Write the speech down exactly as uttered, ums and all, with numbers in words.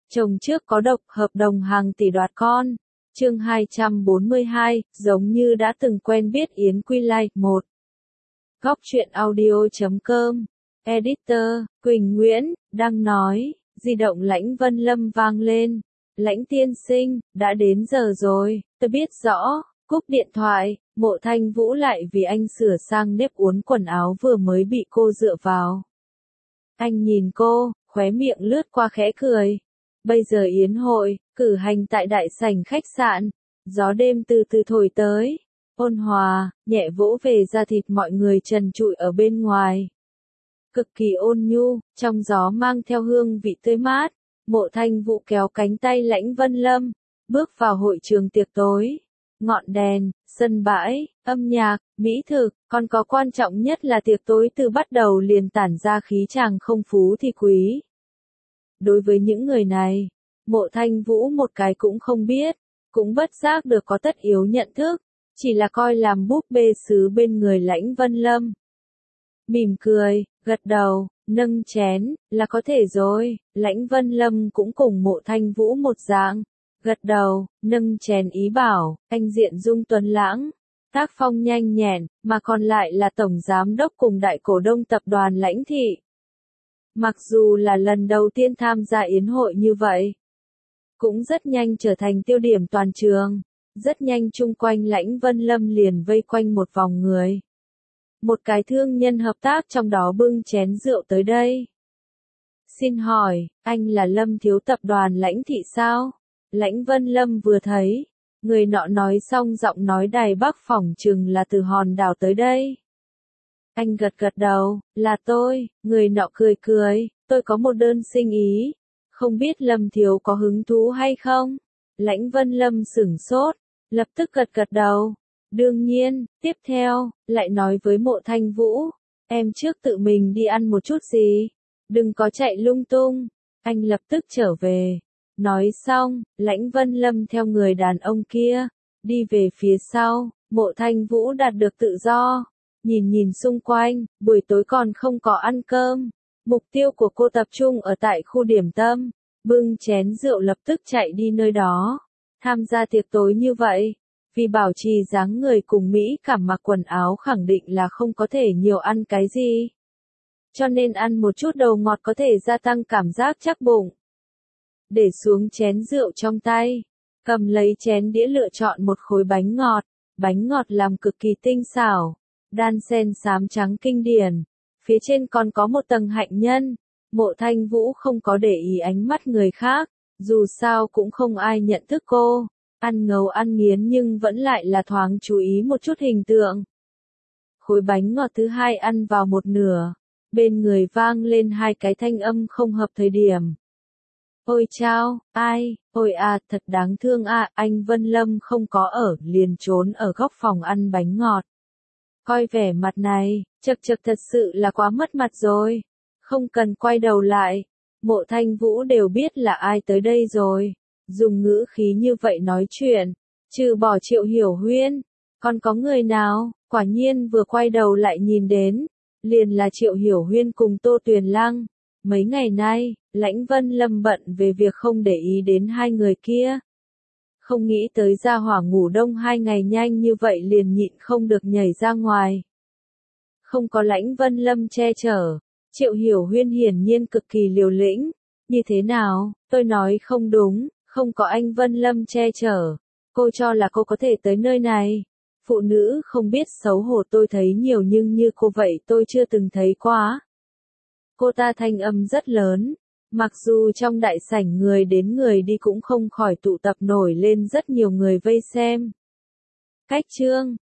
Chồng trước có độc, hợp đồng hàng tỷ đoạt con. Chương hai trăm bốn mươi hai, giống như đã từng quen biết Yến Quy Lai. một. Góc truyện audio chấm com. Editor, Quỳnh Nguyễn, đang nói, di động Lãnh Vân Lâm vang lên. Lãnh tiên sinh, đã đến giờ rồi, tôi biết rõ. Cúp điện thoại, Mộ Thanh Vũ lại vì anh sửa sang nếp uốn quần áo vừa mới bị cô dựa vào. Anh nhìn cô, khóe miệng lướt qua khẽ cười. Bây giờ yến hội, cử hành tại đại sảnh khách sạn, gió đêm từ từ thổi tới, ôn hòa, nhẹ vỗ về da thịt mọi người trần trụi ở bên ngoài. Cực kỳ ôn nhu, trong gió mang theo hương vị tươi mát, Mộ Thanh Vũ kéo cánh tay Lãnh Vân Lâm, bước vào hội trường tiệc tối. Ngọn đèn, sân bãi, âm nhạc, mỹ thực, còn có quan trọng nhất là tiệc tối từ bắt đầu liền tản ra khí chàng không phú thì quý. Đối với những người này, Mộ Thanh Vũ một cái cũng không biết, cũng bất giác được có tất yếu nhận thức, chỉ là coi làm búp bê sứ bên người Lãnh Vân Lâm. Mỉm cười, gật đầu, nâng chén, là có thể rồi, Lãnh Vân Lâm cũng cùng Mộ Thanh Vũ một dạng, gật đầu, nâng chén ý bảo, anh diện dung tuấn lãng, tác phong nhanh nhẹn, mà còn lại là tổng giám đốc cùng đại cổ đông tập đoàn Lãnh Thị. Mặc dù là lần đầu tiên tham gia yến hội như vậy, cũng rất nhanh trở thành tiêu điểm toàn trường, rất nhanh chung quanh Lãnh Vân Lâm liền vây quanh một vòng người. Một cái thương nhân hợp tác trong đó bưng chén rượu tới đây. Xin hỏi, anh là Lâm thiếu tập đoàn Lãnh Thị sao? Lãnh Vân Lâm vừa thấy, người nọ nói xong giọng nói Đài Bắc phỏng chừng là từ hòn đảo tới đây. Anh gật gật đầu, là tôi, người nọ cười cười, tôi có một đơn sinh ý, không biết Lâm thiếu có hứng thú hay không? Lãnh Vân Lâm sửng sốt, lập tức gật gật đầu. Đương nhiên, tiếp theo, lại nói với Mộ Thanh Vũ, em trước tự mình đi ăn một chút gì, đừng có chạy lung tung, anh lập tức trở về. Nói xong, Lãnh Vân Lâm theo người đàn ông kia, đi về phía sau, Mộ Thanh Vũ đạt được tự do, nhìn nhìn xung quanh, buổi tối còn không có ăn cơm, mục tiêu của cô tập trung ở tại khu điểm tâm, bưng chén rượu lập tức chạy đi nơi đó, tham gia tiệc tối như vậy. Vì bảo trì dáng người cùng Mỹ cảm mặc quần áo khẳng định là không có thể nhiều ăn cái gì. Cho nên ăn một chút đầu ngọt có thể gia tăng cảm giác chắc bụng. Để xuống chén rượu trong tay, cầm lấy chén đĩa lựa chọn một khối bánh ngọt, bánh ngọt làm cực kỳ tinh xảo, đan xen xám trắng kinh điển, phía trên còn có một tầng hạnh nhân. Mộ Thanh Vũ không có để ý ánh mắt người khác, dù sao cũng không ai nhận thức cô. Ăn ngấu ăn nghiến nhưng vẫn lại là thoáng chú ý một chút hình tượng. Khối bánh ngọt thứ hai ăn vào một nửa, bên người vang lên hai cái thanh âm không hợp thời điểm. Ôi chao, ai, ôi à, thật đáng thương à, anh Vân Lâm không có ở, liền trốn ở góc phòng ăn bánh ngọt. Coi vẻ mặt này, chật chật thật sự là quá mất mặt rồi, không cần quay đầu lại, Mộ Thanh Vũ đều biết là ai tới đây rồi. Dùng ngữ khí như vậy nói chuyện, trừ bỏ Triệu Hiểu Huyên, còn có người nào, quả nhiên vừa quay đầu lại nhìn đến, liền là Triệu Hiểu Huyên cùng Tô Tuyền Lăng. Mấy ngày nay, Lãnh Vân Lâm bận về việc không để ý đến hai người kia. Không nghĩ tới gia hỏa ngủ đông hai ngày nhanh như vậy liền nhịn không được nhảy ra ngoài. Không có Lãnh Vân Lâm che chở, Triệu Hiểu Huyên hiển nhiên cực kỳ liều lĩnh. Như thế nào, tôi nói không đúng. Không có anh Vân Lâm che chở, cô cho là cô có thể tới nơi này. Phụ nữ không biết xấu hổ tôi thấy nhiều nhưng như cô vậy tôi chưa từng thấy quá. Cô ta thanh âm rất lớn, mặc dù trong đại sảnh người đến người đi cũng không khỏi tụ tập nổi lên rất nhiều người vây xem. Cách chương,